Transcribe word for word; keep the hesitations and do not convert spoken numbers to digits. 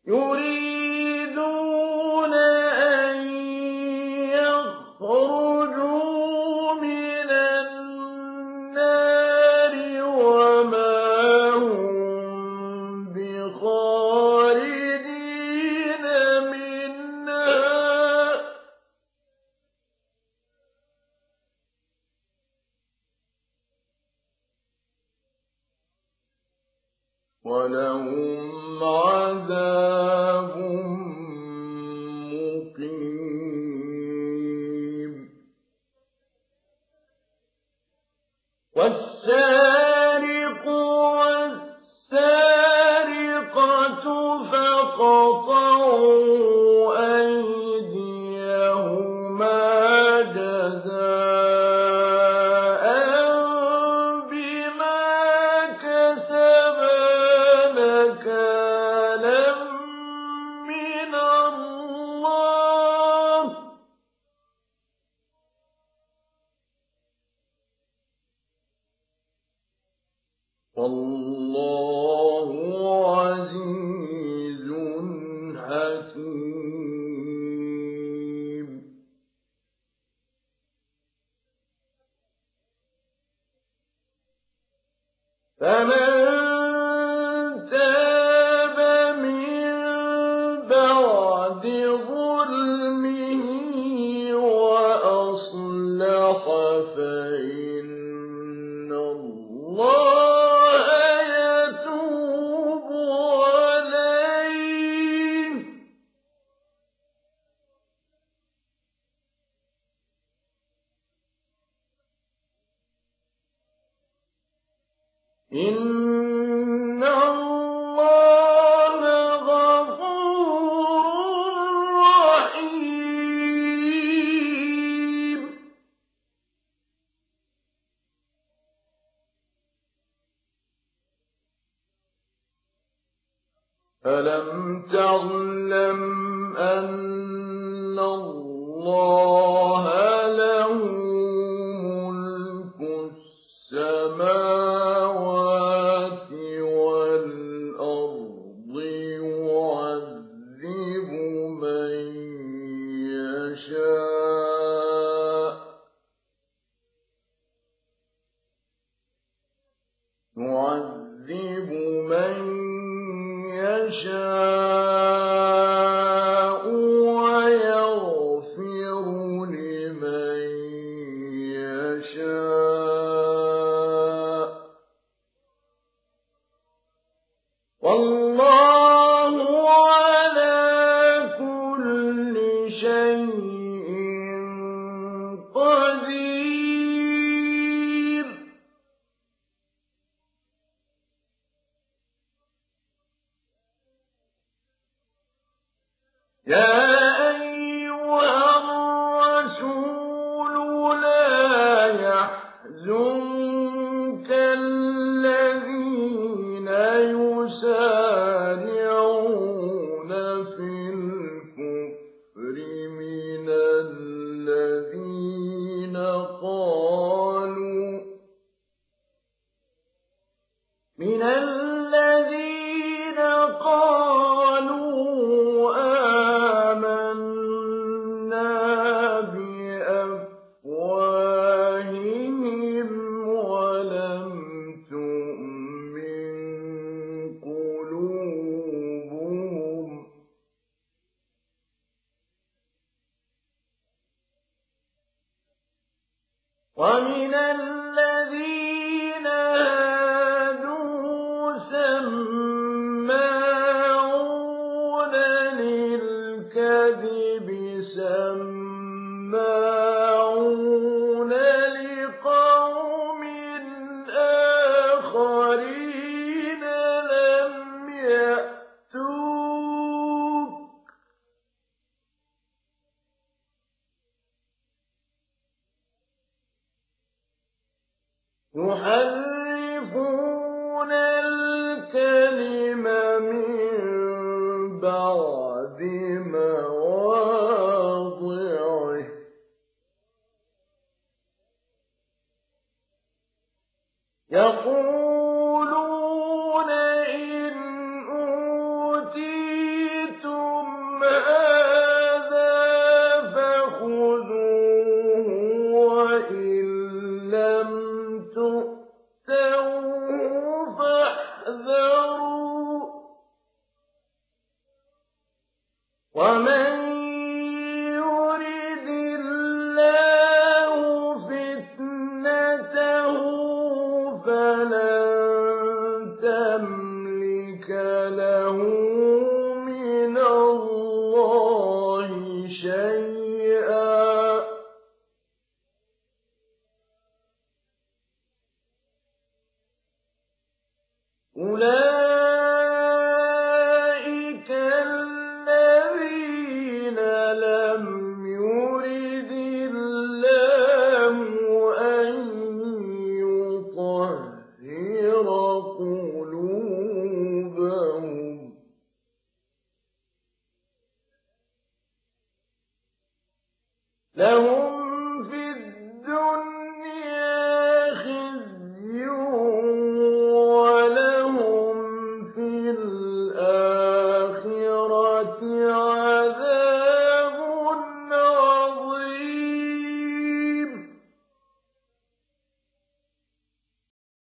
يريدون أن يخرجوا من النار وما هم بخارجين منها ولهم عذاب مقيم والسارق والسارقة فاقطعوا أيديهما جزاء بما كسبا نكالا من الله والله عزيز حكيم فمن تاب من بعد ظلمه وأصلح فإن الله يتوب عليه إن الله غفور رحيم ألم تعلم أن الله له ملك السماوات والأرض يعذب من يشاء يعذب من يشاء ويغفر لمن يشاء والله على كل شيء قدير يا أيها الرسول لا يحزنك الذين يسارعون في الكفر من الذين قالوا من الذين قالوا آمنا بأفواههم ولم تؤمن قلوبهم ومن الذين هادوا سماعون أملك له من الله شيئا أولئك الذين لم يرد الله أن يطهر قلوبهم لهم